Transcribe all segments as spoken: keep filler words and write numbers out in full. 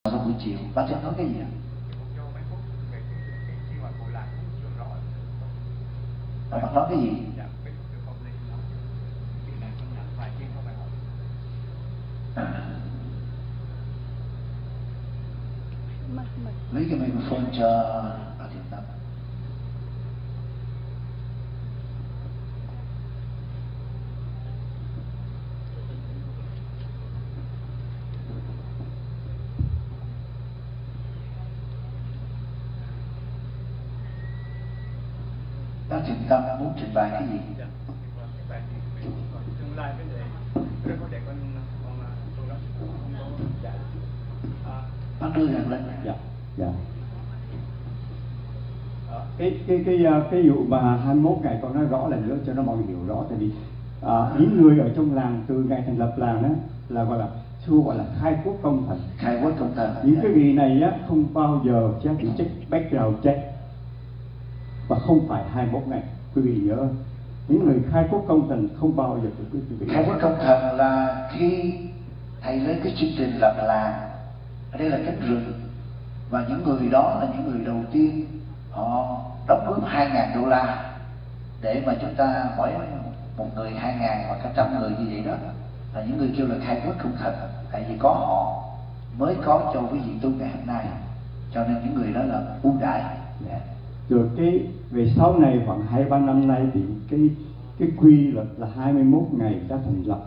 sau buổi chiều. Bác sẽ nói cái gì ạ? Bác nói cái gì? À. Lấy cái microphone cho bác Thiện Tâm. Bác Thiện Tâm muốn trình bày cái gì? Tương lai cái này rất có đẹp hơn con tôi đó. Bác đưa rằng lên. Dạ, dạ. Cái cái cái cái vụ mà hai mươi mốt ngày con nói rõ lần nữa cho nó mọi người hiểu rõ, tại vì à, những người ở trong làng từ ngày thành lập làng đó là gọi là xưa gọi là khai quốc công thần. Khai quốc công thần. Những cái vị này á không bao giờ sẽ bị check background check và không phải hai mươi mốt ngày. Quý vị nhớ, những người khai quốc công thần không bao giờ được quý vị. Khai quốc công thần là khi thầy lên cái chương trình lập làng, ở đây là cánh rừng, và những người đó là những người đầu tiên họ đóng góp hai ngàn đô la để mà chúng ta mỗi một người hai ngàn hoặc cả trăm người như vậy đó, là những người kêu là khai quốc công thần. Tại vì có họ mới có cho quý vị tu ngày hôm nay, cho nên những người đó là ưu đãi. Yeah. Rồi cái về sau này khoảng hai ba năm nay thì cái cái quy luật là hai mươi mốt ngày đã thành lập,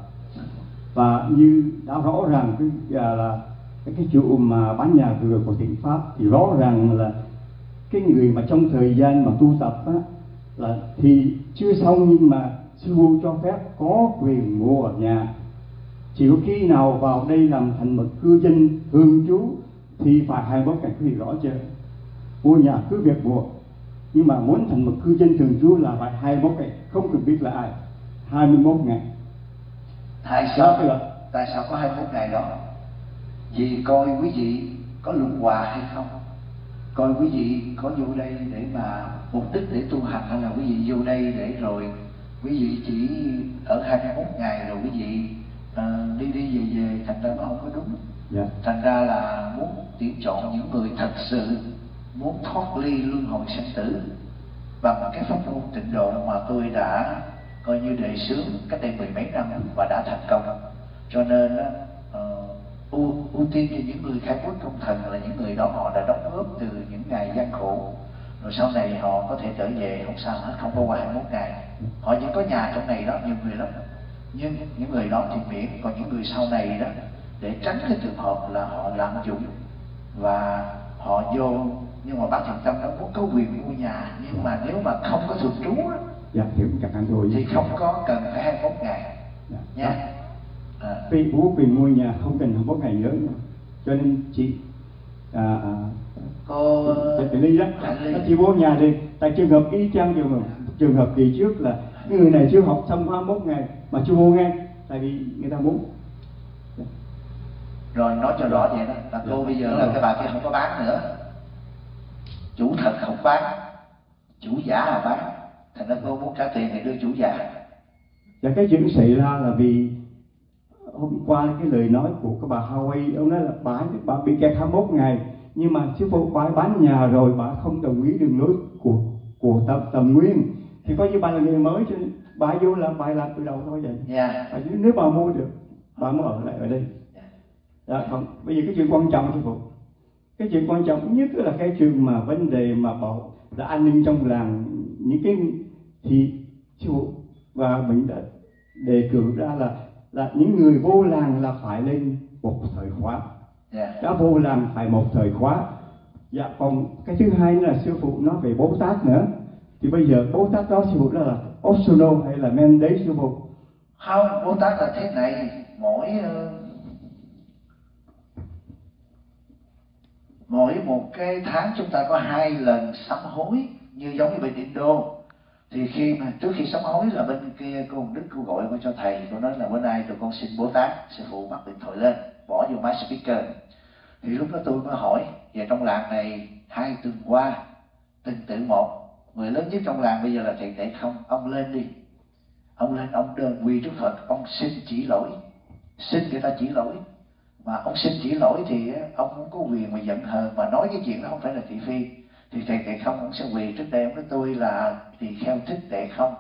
và như đã rõ ràng cái à, là cái, cái chỗ mà bán nhà cửa của Thiện Pháp thì rõ ràng là cái người mà trong thời gian mà tu tập á, là thì chưa xong nhưng mà sư phụ cho phép có quyền mua ở nhà. Chỉ có khi nào vào đây làm thành một cư dân thường trú thì phải hai mươi mốt ngày, quý vị rõ chưa? Mua nhà cứ việc mua, nhưng mà muốn thành một cư dân thường trú là phải hai mươi mốt ngày, không cần biết là ai. hai mươi mốt ngày. Tại sao? Tại sao có hai mươi mốt ngày đó? Vì coi quý vị có luân hòa hay không, coi quý vị có vô đây để mà mục đích để tu hành, hay là quý vị vô đây để rồi quý vị chỉ ở hai mươi mốt ngày rồi quý vị uh, đi đi về về, thành ra nó không có đúng. Yeah. Thành ra là muốn tuyển chọn những người thật sự muốn thoát ly luân hồi sanh tử bằng cái pháp môn tịnh độ mà tôi đã coi như đề xướng cách đây mười mấy năm và đã thành công. Cho nên uh, ưu, ưu tiên cho những người khai quốc công thần là những người đó họ đã đóng góp từ những ngày gian khổ, rồi sau này họ có thể trở về không sao hết, không có qua hai mươi mốt ngày. Họ chỉ có nhà trong này đó, nhiều người lắm, nhưng những người đó thì miễn. Còn những người sau này đó, để tránh cái trường hợp là họ lạm dụng và họ vô, nhưng mà bác Thiện Tâm nó muốn có quyền mua nhà, nhưng mà nếu mà không có thường trú đó, dạ, hiểu chắc ăn thôi, thì không có cần phải hai mươi mốt ngày. Dạ. Nha. À. Vì bố quyền mua nhà không cần hai mươi mốt ngày nữa, cho nên chị à, à, cô Chị Ly đó, nó chỉ mua nhà thì tại trường hợp y chang trường hợp trường hợp kỳ trước là cái người này chưa học xong hai mươi mốt ngày mà chưa mua ngay, tại vì người ta muốn. Rồi nói cho rõ vậy đó, là cô dạ. Bây giờ là cái bà kia không có bán nữa, chủ thật không bán, chủ giả là bán, thành ra cô muốn trả tiền thì đưa chủ giả. Và cái chuyện xảy ra là vì hôm qua cái lời nói của cái bà Hawaii, ông nói là bà bà bị kẹt hai mươi mốt ngày, nhưng mà sư phụ bà bán nhà rồi, bà không đồng ý đường lối của của Tầm Tầm Nguyên, thì coi như bà là người mới, cho nên bà vô là bà làm từ đầu thôi vậy. Yeah. Và nếu bà mua được, bà mới ở lại ở đây. Dạ, còn bây giờ cái chuyện quan trọng sư phụ, cái chuyện quan trọng nhất là cái chuyện mà vấn đề mà bảo là an ninh trong làng, những cái thì sư phụ và mình đã đề cử ra là là những người vô làng là phải lên một thời khóa. Yeah. Đã vô làng phải một thời khóa. Dạ, còn cái thứ hai là sư phụ nói về Bồ Tát nữa, thì bây giờ Bồ Tát đó sư phụ đó là optional hay là mandate sư phụ? Không, Bồ Tát là thế này, mỗi mỗi một cái tháng chúng ta có hai lần sám hối, như giống như bên Indo. Thì khi mà trước khi sám hối là bên kia cô Hồng Đức cô gọi cô cho thầy, cô nói là bữa nay tụi con xin Bồ Tát. Sư phụ bắt điện thoại lên, bỏ vô máy speaker. Thì lúc đó tôi mới hỏi, về trong làng này hai tuần qua từng tự một, người lớn nhất trong làng bây giờ là thầy Tệ Không, ông lên đi, ông lên ông đơn quỳ trước Phật, ông xin chỉ lỗi, xin người ta chỉ lỗi. mà ông xin chỉ lỗi thì ông không có quyền mà giận hờn mà nói cái chuyện đó không phải là thị phi. Thì thầy Tệ Không ông sẽ quỳ trước đây, ông nói tôi là tỳ kheo Thích Tệ Không,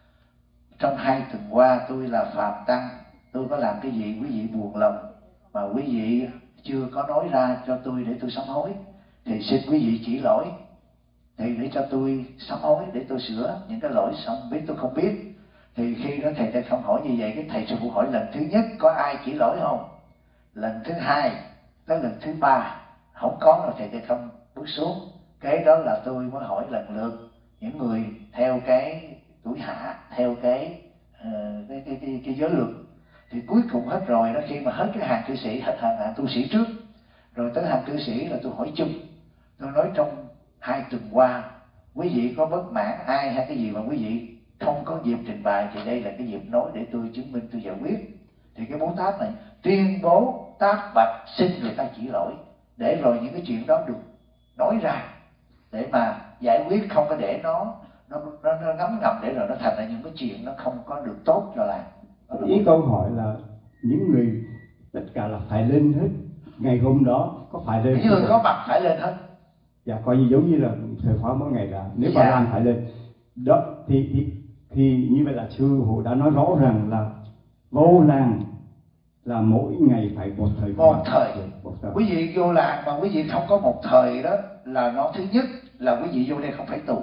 trong hai tuần qua tôi là phàm tăng, tôi có làm cái gì quý vị buồn lòng mà quý vị chưa có nói ra cho tôi để tôi sám hối, thì xin quý vị chỉ lỗi thì để cho tôi sám hối, để tôi sửa những cái lỗi xong biết tôi không biết. Thì khi đó thầy Tệ Không hỏi như vậy, cái thầy sư phụ hỏi lần thứ nhất có ai chỉ lỗi không, lần thứ hai tới lần thứ ba không có, rồi thầy Tệ Không bước xuống. Cái đó là tôi mới hỏi lần lượt những người theo cái tuổi hạ, theo cái uh, cái, cái, cái, cái giới luật. Thì cuối cùng hết rồi đó, khi mà hết cái hàng cư sĩ, hết hàng, hàng tu sĩ trước, rồi tới hàng cư sĩ là tôi hỏi chung. Tôi nói trong hai tuần qua quý vị có bất mãn ai hay cái gì mà quý vị không có dịp trình bày, thì đây là cái dịp nói để tôi chứng minh, tôi giải quyết. Thì cái Bố Tát này tuyên bố tác bạch xin người ta chỉ lỗi, để rồi những cái chuyện đó được nói ra để mà giải quyết, không có để nó nó nó, nó ngấm ngầm để rồi nó thành ra những cái chuyện nó không có được tốt cho làng. Ý câu hỏi là những người tất cả là phải lên hết ngày hôm đó, có phải lên? Những người có mặt phải lên hết. Dạ, coi như giống như là thời khóa mỗi ngày là nếu dạ. mà làm phải lên đó thì thì thì như vậy là sư phụ đã nói rõ ràng là vô làng là mỗi ngày phải một thời một thời. một thời. Quý vị vô làng mà quý vị không có một thời đó là nó thứ nhất là quý vị vô đây không phải tù.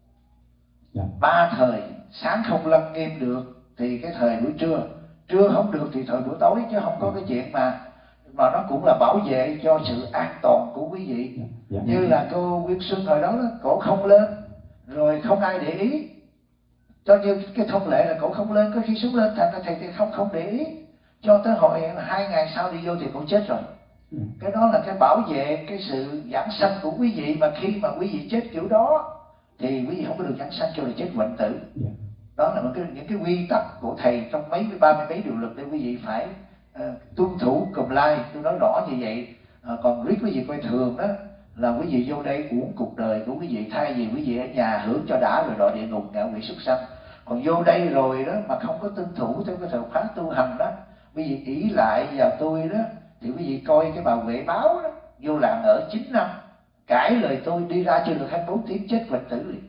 Dạ. Ba thời, sáng không lăng nghiêm được thì cái thời buổi trưa, trưa không được thì thời buổi tối, chứ không có cái chuyện mà mà nó cũng là bảo vệ cho sự an toàn của quý vị. Dạ. Dạ. Như là cô Quyên Xuân hồi đó, cổ không lên rồi không ai để ý, cho như cái thông lệ là cổ không lên, có khi xuống lên thành ra thầy thì không không để ý, cho tới hồi hai ngày sau đi vô thì cổ chết rồi. Ừ. Cái đó là cái bảo vệ cái sự giảng sanh của quý vị, mà khi mà quý vị chết kiểu đó thì quý vị không có được giảng sanh, cho là chết hoạnh tử. Yeah. Đó là một cái, những cái quy tắc của thầy trong mấy ba mươi mấy điều luật để quý vị phải uh, tuân thủ comply. Tôi nói rõ như vậy. Uh, còn riết quý vị coi thường đó là quý vị vô đây uổng cuộc đời của quý vị, thay vì quý vị ở nhà hưởng cho đã rồi đọa địa ngục ngạ quỷ súc sanh. Còn vô đây rồi đó mà không có tuân thủ theo cái thời khóa tu hành đó, quý vị ỷ lại vào tôi đó, thì quý vị coi cái bà Huệ Báo đó, vô làng ở chín năm, cãi lời tôi đi ra chưa được hai mươi bốn tiếng chết hoạnh tử liền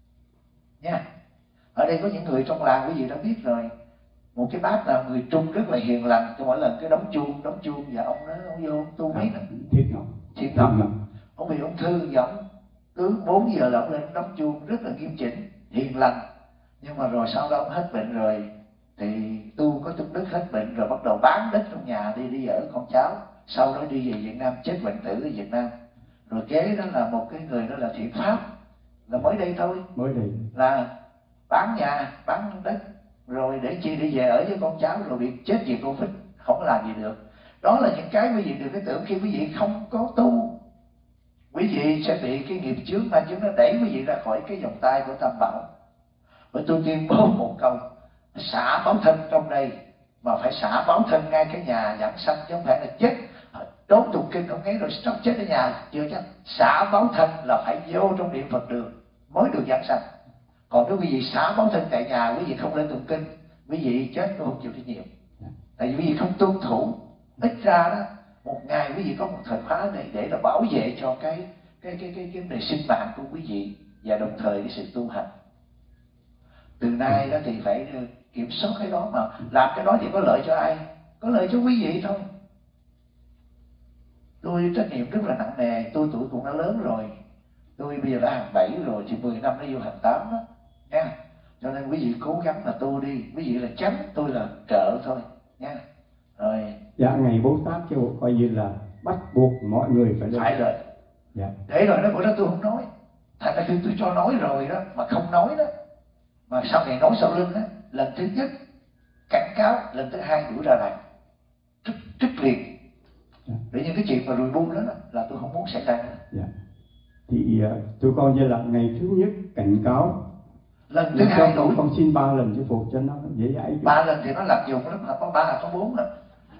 nha. Ở đây có những người trong làng quý vị đã biết rồi. Một cái bác là người Trung rất là hiền lành, cho mỗi lần cái đóng chuông đóng chuông và ông nói ông vô ông tu biết nè, Thiết Ngọc, Thiết Ngọc, ông bị ung thư và ông cứ bốn giờ là ông lên đóng chuông, rất là nghiêm chỉnh, hiền lành. Nhưng mà rồi sau đó ông hết bệnh rồi thì tu có chút đức, hết bệnh rồi bắt đầu bán đất trong nhà đi đi ở con cháu, sau đó đi về Việt Nam chết hoạnh tử ở Việt Nam. Rồi kế đó là một cái người đó là Thiện Pháp, là mới đây thôi, mới đây là bán nhà bán đất rồi để chi đi về ở với con cháu, rồi bị chết vì Covid, không có làm gì được. Đó là những cái quý vị đừng cái tưởng khi quý vị không có tu, quý vị sẽ bị cái nghiệp chướng mà chúng nó đẩy quý vị ra khỏi cái vòng tay của Tam Bảo. Và tôi tuyên bố một câu, xả báo thân trong đây mà phải xả báo thân ngay cái nhà giảng sanh, chứ không phải là chết đốn tụng kinh ông ấy rồi sắp chết ở nhà chưa chắc. Xả báo thân là phải vô trong điện Phật đường mới được giảng sanh. Còn nếu quý vị xả báo thân tại nhà, quý vị không lên tụng kinh, quý vị chết tôi không chịu trách nhiệm. Tại vì quý vị không tuân thủ. Ít ra đó một ngày quý vị có một thời khóa này để là bảo vệ cho cái cái cái cái cái đời sinh mạng của quý vị, và đồng thời cái sự tu hành. Từ nay đó thì phải kiểm soát cái đó, mà làm cái đó thì có lợi cho ai? Có lợi cho quý vị thôi. Tôi trách nhiệm rất là nặng nề, tôi tuổi cũng đã lớn rồi, tôi bây giờ đã hàng bảy rồi thì mười năm nó vô hàng tám đó nha. Cho nên quý vị cố gắng là tu đi, quý vị là chánh, tôi là trợ thôi nha. Rồi dạ, ngày Bố Tát kêu coi như là bắt buộc mọi người phải lên. Phải rồi. Dạ. Để rồi đó bữa đó tôi không nói, thành ra khi tôi cho nói rồi đó mà không nói đó, mà sau này nói sau lưng đó, lần thứ nhất cảnh cáo, lần thứ hai đuổi ra này, trích trích liền. Dạ. Để những cái chuyện mà rùi bu đó, đó là tôi không muốn xảy ra nữa. Dạ. Thì uh, tôi coi như là ngày thứ nhất cảnh cáo, lần thứ hai con, con xin ba lần chứ phục cho nó dễ dãi. Ba lần thì nó làm dùng lắm, mà có ba là có bốn rồi.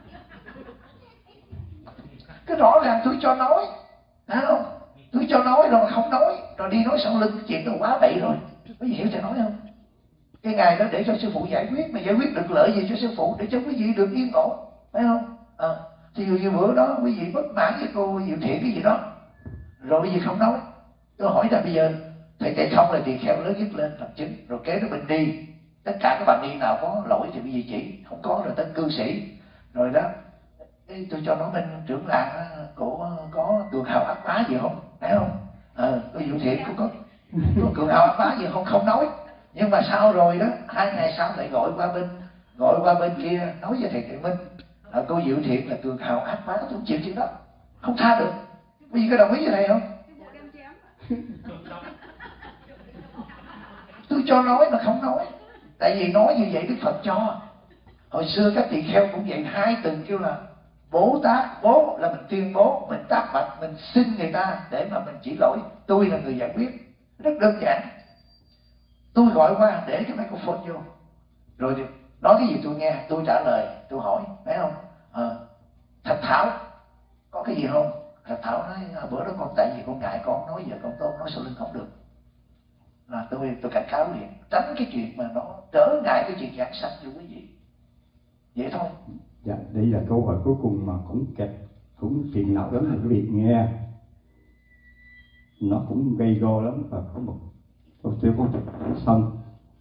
Cái rõ ràng tôi cho nói, thấy không? Tôi cho nói rồi không nói, rồi đi nói sau lưng, cái chuyện đó quá bậy rồi. Có gì hiểu cho nói không? Cái ngày đó để cho sư phụ giải quyết, mà giải quyết được lợi gì cho sư phụ, để cho quý vị được yên ổn, phải không? À, Thì như bữa đó quý vị bất mãn với cô Diệu Thiện cái gì đó, rồi bây giờ không nói. Tôi hỏi là bây giờ thầy Tệ Thông là tỳ kheo lớn nhất lên làm chứng, rồi kế đó mình đi, tất cả các bạn đi nào có lỗi thì quý vị chỉ, không có rồi tới cư sĩ. Rồi đó, tôi cho nó bên trưởng làng cổ có cường hào ác bá gì không, phải không? Ờ, có Diệu Thiện cũng có, có cường hào ác bá gì không, không nói. Nhưng mà sau rồi đó, hai ngày sau lại gọi qua bên, gọi qua bên kia nói với thầy Tuệ Minh, à, cô Diệu Thiện là cường hào ác bá, tôi không chịu chuyện đó, không tha được. Quý vị có đồng ý với thầy không? Tôi cho nói mà không nói, tại vì nói như vậy Đức Phật cho. Hồi xưa các tỳ kheo cũng vậy, hai từ kêu là Bố Tát. Bố là mình tuyên bố, mình tác bạch, mình xin người ta để mà mình chỉ lỗi. Tôi là người giải quyết, rất đơn giản. Tôi gọi qua để cái microphone vô, rồi thì nói cái gì tôi nghe, tôi trả lời, tôi hỏi, phải không? À, Thạch Thảo có cái gì không? Thạch Thảo nói bữa đó con tại vì con ngại con nói giờ con tốt, nói sau lưng không được. Là tôi tôi cảnh cáo liền, tránh cái chuyện mà nó trở ngại cái chuyện giảng sanh cho quý vị. Vậy thôi. Dạ, đây là câu hỏi cuối cùng mà cũng kẹt, cũng phiền não lắm là quý vị nghe. Nó cũng gây go lắm và có một câu tiêu có xong.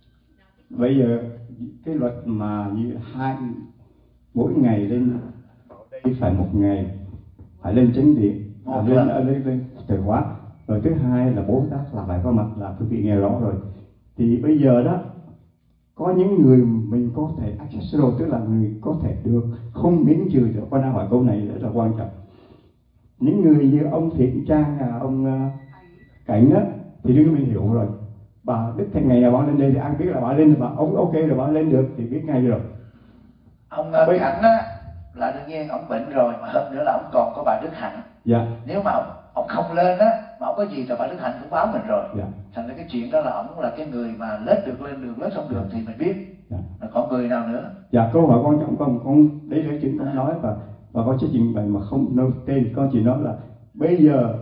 Bây giờ cái luật mà như hai mỗi ngày lên đây phải một ngày phải lên chánh điện, à, lên, lên lên lên từ hóa. Rồi thứ hai là Bố Tát là phải có mặt, là quý vị nghe rõ rồi. Thì bây giờ đó có những người mình có thể accessible, tức là người có thể được không miễn trừ được. Con đang hỏi câu này rất là quan trọng. Những người như ông Thiện Trang, à, ông uh, Cảnh á, thì đương mình hiểu rồi. Bà Đức Thành ngày nào bà lên đây thì ai biết là bà lên, bà ông ok rồi bà lên được thì biết ngay rồi. Ông uh, Cảnh á là đương nhiên ông bệnh rồi, mà hơn nữa là ông còn có bà Đức Hạnh. Dạ. Nếu mà ông, ông không lên á, mà ông có gì thì bà Đức Hạnh cũng báo mình rồi. Dạ. Thành ra cái chuyện đó là ông là cái người mà lết được lên được, lết không được thì mình biết. Dạ. Rồi còn người nào nữa? Dạ, câu hỏi quan trọng con, con đấy là chuyện con nói và và con sẽ trình bày mà không nêu tên. Con chỉ nói là bây giờ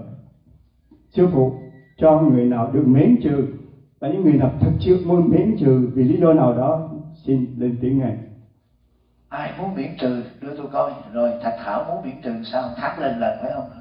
sư phụ cho người nào được miễn trừ, và những người nào thật sự muốn miễn trừ vì lý do nào đó xin lên tiếng ngay. Ai muốn miễn trừ đưa tôi coi. Rồi Thạch Thảo muốn miễn trừ sao thắng lên lần, phải không?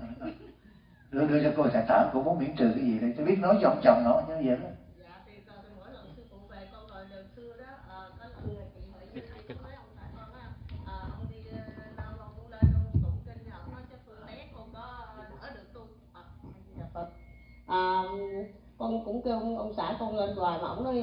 Đưa đưa cho cô Thạch Thảo cũng muốn miễn trừ cái gì đây, tôi biết nói cho ông chồng nó như vậy đó. Dạ thì mỗi lần sư phụ về con rồi lần xưa đó, có lần người chị hỏi với thầy con nói ông tại con á, ông đi lâu lâu cũng lên ông tụng kinh, ông nói cho Phương bé con có đỡ được tu Phật. À, con cũng kêu ông, ông xã con lên hoài mà ông nói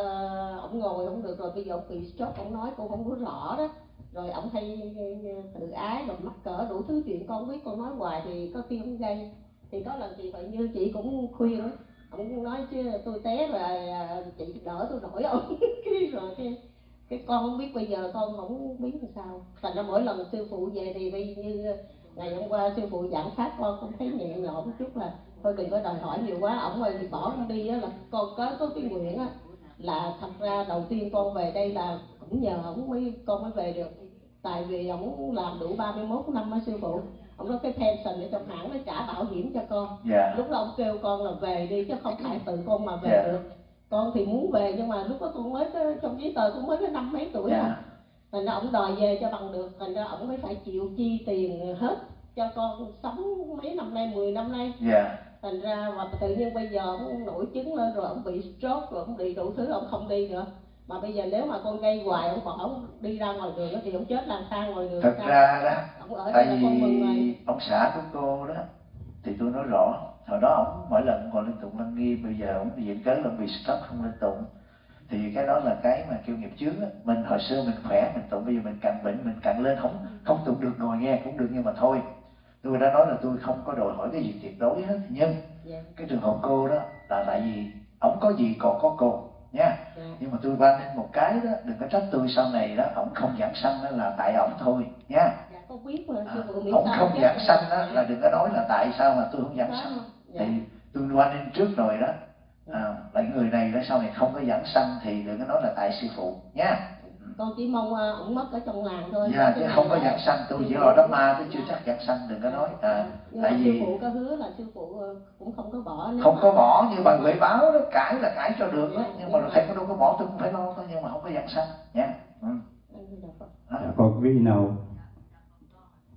ông ngồi không được rồi, bây giờ ông bị stroke, ông nói con không có rõ đó. Rồi ông hay tự ái rồi mắc cỡ đủ thứ chuyện, con biết con nói hoài thì có khi ông gây. Thì có lần chị vậy như chị cũng khuyên, ông cũng nói chứ tôi té rồi chị đỡ tôi nổi ông. Cái rồi cái cái con không biết bây giờ con không biết làm sao. Thành ra mỗi lần sư phụ về thì bây như ngày hôm qua sư phụ giảng pháp con cũng thấy nhẹ nhõm một chút, là thôi đừng có đòi hỏi nhiều quá. Ổng rồi thì bỏ con đi á, là con có có cái nguyện á, là thật ra đầu tiên con về đây là cũng nhờ ổng mới con mới về được. Tại vì ổng làm đủ ba mươi mốt năm á sư phụ, ông nói cái pension ở trong hãng nó trả bảo hiểm cho con. Yeah. Lúc đó ông kêu con là về đi chứ không phải tự con mà về. Yeah. Được. Con thì muốn về nhưng mà lúc đó con mới có, trong giấy tờ con mới có năm mấy tuổi. Yeah. À. Thành ra ông đòi về cho bằng được, thành ra ông mới phải chịu chi tiền hết cho con sống mấy năm nay, mười năm nay. Yeah. Thành ra mà tự nhiên bây giờ ông nổi chứng lên rồi ông bị stroke rồi ông bị đủ thứ, ông không đi nữa. Mà bây giờ nếu mà con gây hoài, ông bỏ ông đi ra ngoài đường thì ông chết lang thang ngoài đường. Thật sao? Ra đó, tại vì ông xã của cô đó thì tôi nói rõ, hồi đó ông mỗi lần còn lên tụng Lăng Nghiêm, bây giờ ông diện cớ là bị stroke không lên tụng. Thì cái đó là cái mà kêu nghiệp chướng á. Mình hồi xưa mình khỏe mình tụng, bây giờ mình càng bệnh mình càng lên không không tụng được, ngồi nghe cũng được nhưng mà thôi. Tôi đã nói là tôi không có đòi hỏi cái gì tuyệt đối hết, nhưng yeah. cái trường hợp cô đó là tại vì ông có gì còn có cô nha. Yeah. Nhưng mà tôi van nên một cái đó, đừng có trách tôi sau này đó, ổng không giảng sanh đó là tại ổng thôi nha. Yeah. Dạ, con biết mà, à, ổng không giảng sanh đó là đừng có nói là tại sao mà tôi không giảng sanh. Dạ. Thì tôi van nên trước rồi đó, à, lại người này đó sau này không có giảng sanh thì đừng có nói là tại sư phụ nha. Yeah. Con chỉ mong uh, ổng mất ở trong làng thôi. Dạ, chứ không có giảng sanh, tôi chỉ lo đó ma tôi chưa chắc giảng sanh, đừng có nói. À, nhưng tại mà vì sư phụ có hứa là sư phụ cũng không có bỏ. Không mà... có bỏ, như bà Huệ báo đó, cãi là cãi cho được đó, nhưng mà thầy có đâu có bỏ, tôi cũng phải lo thôi, nhưng mà không có giảng sanh nha. Ừ. À. Dạ, còn vị nào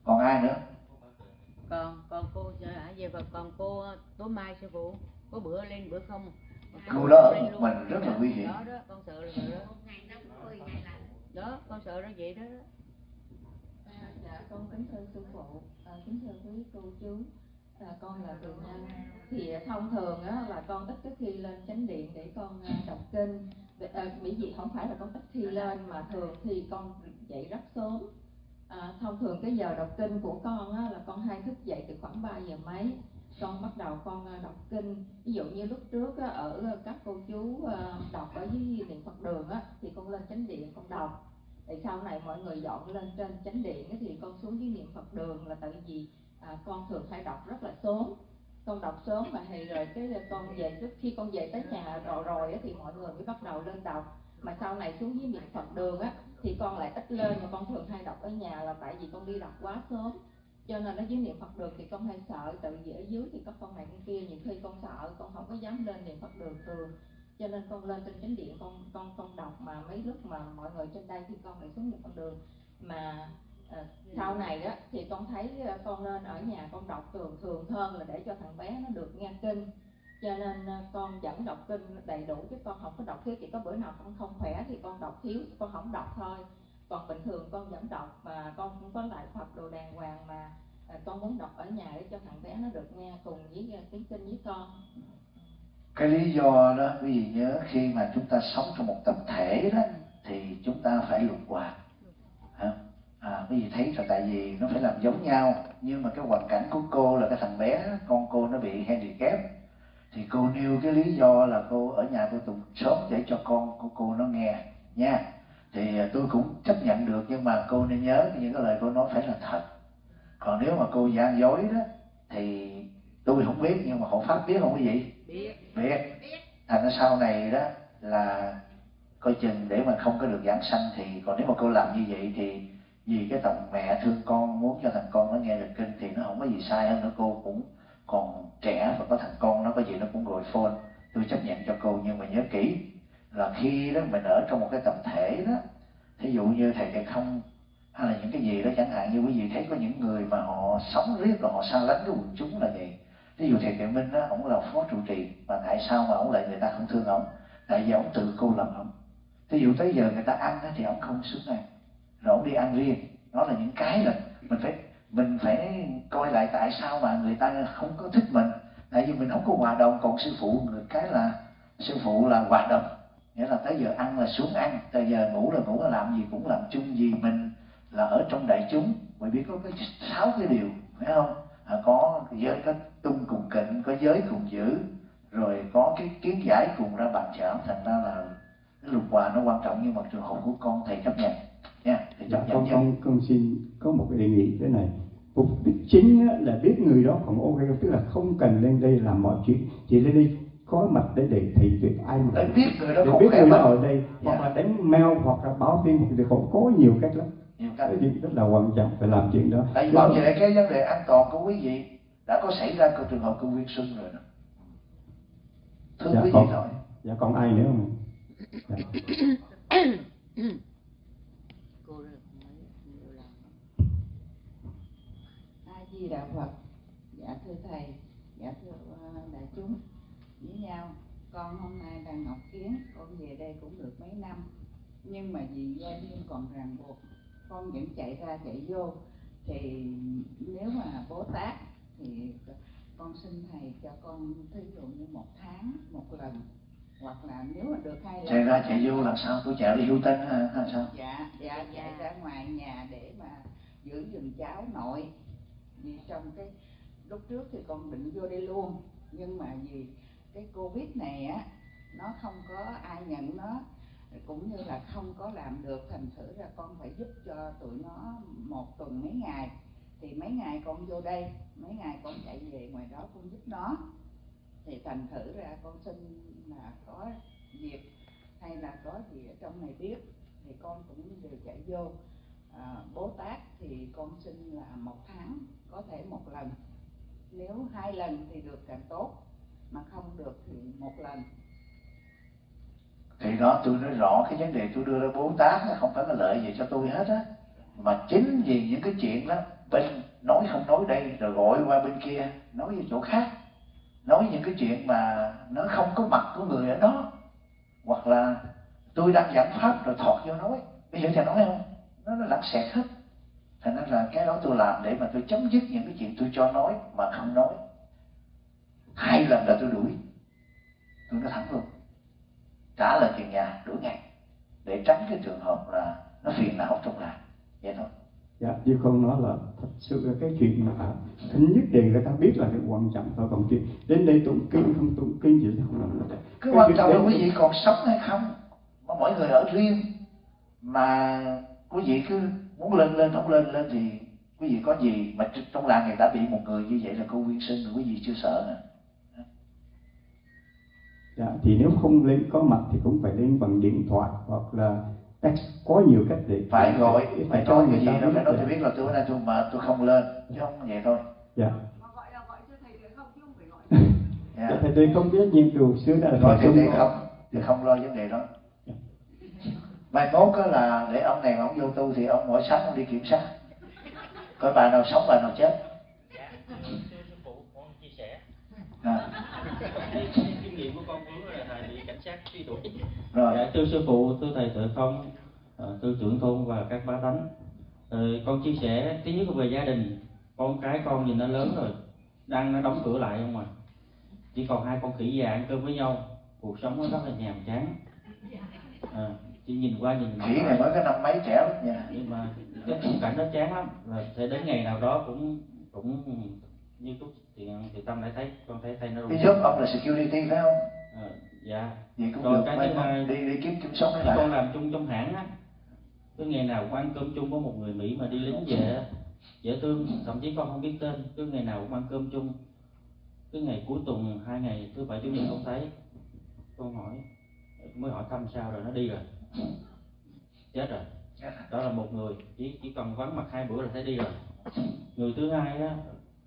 Còn ai nữa? Còn còn cô hả? Về và còn cô tối mai sư phụ có bữa lên bữa không? Cô đó ở một mình rất là nguy hiểm. Đó đó, con sợ là vậy đó. Đó, con sợ nó vậy đó. À, dạ con kính thưa sư phụ, à, kính thưa quý cô chú, à, con là Tường Nhân. Thì thông thường á là con ít cái khi lên chánh điện để con à, đọc kinh. À, bởi vì không phải là con ít khi lên mà thường thì con dậy rất sớm. À, thông thường cái giờ đọc kinh của con á là con hay thức dậy từ khoảng ba giờ mấy. Con bắt đầu con à, đọc kinh. Ví dụ như lúc trước á, ở các cô chú à, đọc ở dưới niệm Phật đường á thì con lên chánh điện con đọc. Thì sau này mọi người dọn lên trên chánh điện thì con xuống dưới niệm Phật đường là tại vì à, con thường hay đọc rất là sớm. Con đọc sớm mà thì rồi cái con về, trước khi con về tới nhà rồi rồi thì mọi người mới bắt đầu lên đọc. Mà sau này xuống dưới niệm Phật đường á thì con lại ít lên, mà con thường hay đọc ở nhà là tại vì con đi đọc quá sớm. Cho nên ở dưới niệm Phật đường thì con hay sợ, tại vì ở dưới thì có con này con kia, nhiều khi con sợ con không có dám lên niệm Phật đường thường. Cho nên con lên trên chánh điện con con con đọc, mà mấy lúc mà mọi người trên đây thì con lại xuống niệm Phật đường. Mà à, sau này đó thì con thấy con nên ở nhà con đọc thường thường hơn là để cho thằng bé nó được nghe kinh. Cho nên con vẫn đọc kinh đầy đủ chứ con không có đọc thiếu. Chỉ có bữa nào con không khỏe thì con đọc thiếu, con không đọc thôi. Còn bình thường con vẫn đọc, mà con cũng có lại Phật đồ đàng hoàng, mà à, con muốn đọc ở nhà để cho thằng bé nó được nghe cùng với tiếng kinh với con. Cái lý do đó quý vị nhớ, khi mà chúng ta sống trong một tập thể đó thì chúng ta phải luật hòa. À, quý vị thấy là tại vì nó phải làm giống nhau, nhưng mà cái hoàn cảnh của cô là cái thằng bé, con cô nó bị handicap, thì cô nêu cái lý do là cô ở nhà cô tụng sớm để cho con của cô nó nghe nha. Thì tôi cũng chấp nhận được, nhưng mà cô nên nhớ những cái lời cô nói phải là thật. Còn nếu mà cô gian dối đó thì tôi không biết, nhưng mà hộ pháp biết không quý vị? Biết. Biết. Thành ra sau này đó là coi chừng để mà không có được giảng sanh. Thì còn nếu mà cô làm như vậy thì vì cái tầng mẹ thương con, muốn cho thằng con nó nghe được kinh thì nó không có gì sai hơn nữa. Cô cũng còn trẻ và có thằng con nó có gì nó cũng gọi phone, tôi chấp nhận cho cô. Nhưng mà nhớ kỹ là khi đó mình ở trong một cái tập thể đó, thí dụ như thầy Kệ Không hay là những cái gì đó, chẳng hạn như quý vị thấy có những người mà họ sống riết rồi họ xa lánh cái quần chúng là vậy. Ví dụ thầy Kệ Minh á, ổng là phó trụ trì, mà tại sao mà ổng lại người ta không thương ổng? Tại vì ổng tự cô lập ổng. Ví dụ tới giờ người ta ăn á, thì ổng không xuống ăn, rồi ổng đi ăn riêng. Đó là những cái là mình phải mình phải coi lại tại sao mà người ta không có thích mình. Tại vì mình không có hòa đồng. Còn sư phụ người cái là sư phụ là hòa đồng, nghĩa là tới giờ ăn là xuống ăn, tới giờ ngủ là ngủ, là làm gì cũng làm chung. Vì mình là ở trong đại chúng, bởi vì có cái sáu cái điều, phải không? À, có giới có tung cùng kịnh, có giới cùng giữ, rồi có cái kiến giải cùng ra bàn chảo. Thành ra là cái lục hòa nó quan trọng, nhưng mà trường hợp của con thầy chấp nhận nha. Thầy chấp dạ, nhận con, nha. con con xin có một cái đề nghị thế này. Mục đích chính là biết người đó còn ok, tức là không cần lên đây làm mọi chuyện, chỉ lên đây có mặt để để thầy việc ai mà để biết người đó để không biết khỏe người đó bệnh. ở đây, Dạ. hoặc là đánh mail, hoặc là báo tin, hoặc là có, có nhiều cách lắm. Nhiều cách. Cái chuyện rất là quan trọng phải làm chuyện đó. Tại vì bảo vệ cái vấn đề an toàn của quý vị đã có xảy ra cái trường hợp của Nguyên Xuân rồi đó. Thưa dạ, quý còn, vị thôi. dạ còn ai nữa không? Dạ. Cô đó nhiều lần. A Di Đà Phật. Dạ thưa thầy, dạ thưa uh, đại chúng với nhau. Con hôm nay đang Ngọc Kiến, con về đây cũng được mấy năm, nhưng mà vì gia đình còn ràng buộc, con vẫn chạy ra chạy vô. Thì nếu mà Bố Tát thì con xin thầy cho con thí dụ như một tháng một lần, hoặc là nếu mà được hai lần. Chạy ra chạy vô làm sao? Tôi chạy đi hưu tinh hay hay sao? Dạ, dạ chạy ra ngoài nhà để mà giữ giùm cháu nội. Vì trong cái lúc trước thì con định vô đây luôn, nhưng mà vì cái Covid này á, nó không có ai nhận nó, cũng như là không có làm được, thành thử ra con phải giúp cho tụi nó một tuần mấy ngày. Thì mấy ngày con vô đây, mấy ngày con chạy về ngoài đó con giúp nó. Thì thành thử ra con xin là có việc hay là có gì ở trong này biết thì con cũng đều chạy vô. À, Bố Tát thì con xin là một tháng có thể một lần, nếu hai lần thì được càng tốt, mà không được thì một lần. Thì đó tôi nói rõ cái vấn đề tôi đưa ra Bố Tát nó không phải là lợi gì cho tôi hết á, mà chính vì những cái chuyện đó bên nói không nói đây, rồi gọi qua bên kia nói về chỗ khác, nói những cái chuyện mà nó không có mặt của người ở đó, hoặc là tôi đang giảng pháp rồi thọt vô nói, bây giờ thầy nói không, nó nó lãng xẹt hết. Thành ra là cái đó tôi làm để mà tôi chấm dứt những cái chuyện tôi cho nói mà không nói. Hai lần là tôi đuổi, tôi nói thẳng luôn, trả lời tiền nhà, đuổi ngay, để tránh cái trường hợp là nó phiền não trong làng, vậy thôi. Dạ, như con nói là thật sự là cái chuyện mà thứ nhất thì người ta biết là cái quan trọng thôi, còn chuyện đến đây tụng kinh không tụng kinh gì thì không làm được. Cái quan trọng là quý vị còn sống hay không, mà mỗi người ở riêng, mà quý vị cứ muốn lên lên không lên lên thì quý vị có gì mà trong làng người ta bị một người như vậy là cô Nguyên Sinh, quý vị chưa sợ nè. Dạ, thì nếu không lên có mặt thì cũng phải lên bằng điện thoại hoặc là text, có nhiều cách để phải gọi, phải, phải cho người gì đâu, phải nói tôi biết là tôi nay tôi mà tôi không lên, chứ không vậy thôi. Dạ. Mà gọi là gọi cho thầy được không, chứ không phải gọi. Yeah. Dạ, thầy tôi không biết nhiệm vụ xưa đã gọi thầy để không, thì không lo vấn đề đó. Yeah. Mai mốt đó là để ông này mà ông vô tu thì ông mỗi sáng ông đi kiểm tra, coi bà nào sống bà nào chết. Dạ, sư phụ con chia sẻ. À. Cái kinh nghiệm của con Vướng là thầy bị cảnh sát truy đuổi. Rồi. Dạ, thưa sư phụ, thưa thầy Tuệ Không, thưa trưởng thôn và các bá tánh. Rồi, con chia sẻ thứ nhất về gia đình, con cái con nhìn nó lớn rồi, đang nó đóng cửa lại không à, chỉ còn hai con khỉ già ăn cơm với nhau, cuộc sống nó rất là nhàm chán. À, chỉ nhìn qua nhìn khỉ này mới có năm mấy trẻ lắm nha, nhưng mà cái khung cảnh nó chán lắm, là sẽ đến ngày nào đó cũng cũng như Túc thì thì Tâm đã thấy, con thấy thấy nó cái job ông là security phải không? À, dạ. Vậy cũng rồi được, cái thứ hai đi đi kiếm kiếm sống lại. Con làm chung trong hãng á, cứ ngày nào cũng ăn cơm chung với một người Mỹ mà đi lính về, dễ thương, thậm chí con không biết tên, cứ ngày nào cũng ăn cơm chung. Cứ ngày cuối tuần hai ngày thứ bảy chủ nhật không thấy, con hỏi mới hỏi thăm sao rồi, nó đi rồi, chết rồi. Đó là một người, chỉ chỉ cần vắng mặt hai bữa là thấy đi rồi. Người thứ hai á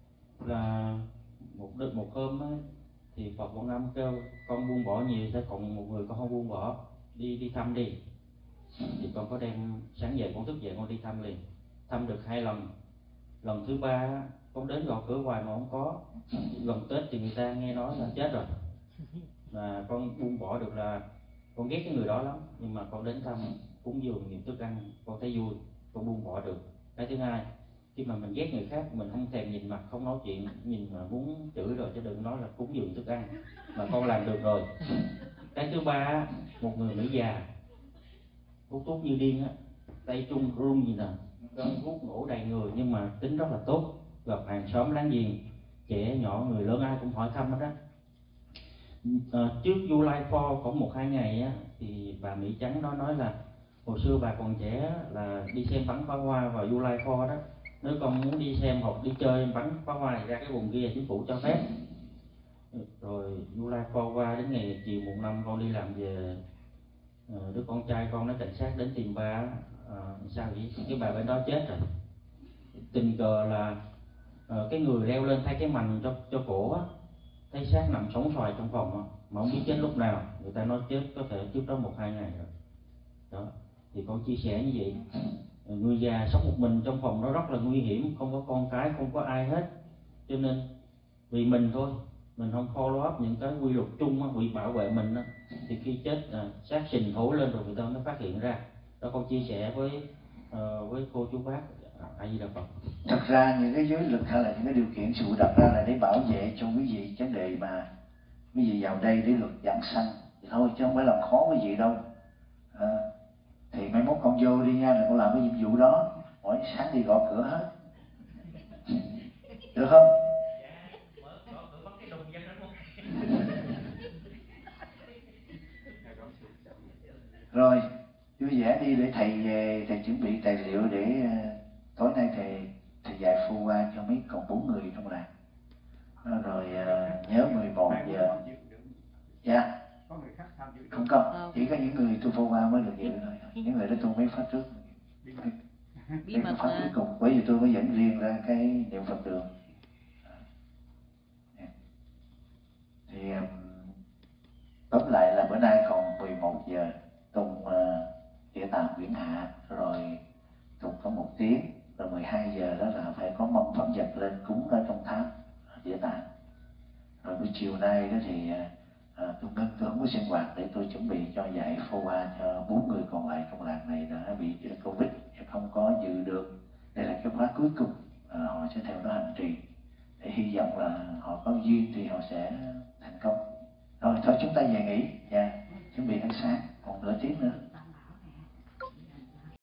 là một đợt một hôm á, thì Phật Quan Âm kêu con buông bỏ nhiều, sẽ còn một người con không buông bỏ, đi đi thăm đi. Thì con có đem, sáng dậy con thức dậy con đi thăm liền, thăm được hai lần. Lần thứ ba con đến gõ cửa hoài mà không có. Gần Tết thì người ta nghe nói là chết rồi, mà con buông bỏ được là con ghét cái người đó lắm, nhưng mà con đến thăm cúng dường niệm thức ăn con thấy vui, con buông bỏ được. Cái thứ hai, khi mà mình ghét người khác, mình không thèm nhìn mặt, không nói chuyện, nhìn mà muốn chửi rồi chứ đừng nói là cúng dường thức ăn, mà con làm được rồi. Cái thứ ba, một người Mỹ già hút thuốc như điên á, tay trung run gì nè, con hút ngủ đầy người, nhưng mà tính rất là tốt, gặp hàng xóm láng giềng, trẻ nhỏ người lớn ai cũng hỏi thăm hết á. À, trước July four khoảng một hai ngày á, thì bà Mỹ Trắng đó nói là hồi xưa bà còn trẻ là đi xem bắn pháo hoa vào July four đó, nếu con muốn đi xem hoặc đi chơi bắn pháo hoa ra cái vùng kia chính phủ cho phép. Rồi July four qua đến ngày chiều mùng năm con đi làm về, đứa con trai con nó cảnh sát đến tìm ba, à, sao vậy, cái bà bên đó chết rồi. Tình cờ là à, cái người leo lên thay cái mành cho cho cổ á, thấy xác nằm sống xoài trong phòng á, mà không biết chết lúc nào, người ta nói chết có thể trước đó một hai ngày rồi. Đó, thì con chia sẻ như vậy. Người già sống một mình trong phòng nó rất là nguy hiểm, không có con cái, không có ai hết, cho nên vì mình thôi, mình không follow up những cái quy luật chung á, bị bảo vệ mình á, thì khi chết à, xác sình thối lên rồi người ta mới phát hiện ra. Đó, con chia sẻ với uh, với cô chú bác A Di Đà Phật. Thật ra những cái giới lực hay là những cái điều kiện sự đặt ra là để bảo vệ cho quý vị vấn đề mà quý vị vào đây để luật giảng sanh thì thôi, chứ không phải làm khó quý vị đâu. À, thì mai mốt con vô đi nha, là con làm cái nhiệm vụ đó, mỗi sáng đi gõ cửa hết, được không? Rồi vui vẻ đi để thầy về, thầy chuẩn bị tài liệu để uh, tối nay thầy thầy dạy phu qua cho mấy còn bốn người trong làng. Rồi uh, nhớ mười một giờ. Dạ. Không có, chỉ có những người tu phu qua mới được dự thôi. Những người đó tu mấy pháp trước. Cái pháp cuối cùng, bởi vì tôi mới dẫn riêng ra cái niệm Phật đường. Thì um, tóm lại là bữa nay còn mười một giờ tụng uh, Địa Tạng Viễn Hạ, rồi tụng có một tiếng, rồi mười hai giờ đó là phải buổi chiều nay đó thì à, tôi ngưng tôi không có sinh hoạt để tôi chuẩn bị cho dạy phô qua cho bốn người còn lại trong làng này đã bị Covid không có dự được. Đây là cái khóa cuối cùng, à, họ sẽ theo đó hành trì để hy vọng là họ có duyên thì họ sẽ thành công. Rồi thôi chúng ta về nghỉ nha, chuẩn bị ăn sáng còn nửa tiếng nữa.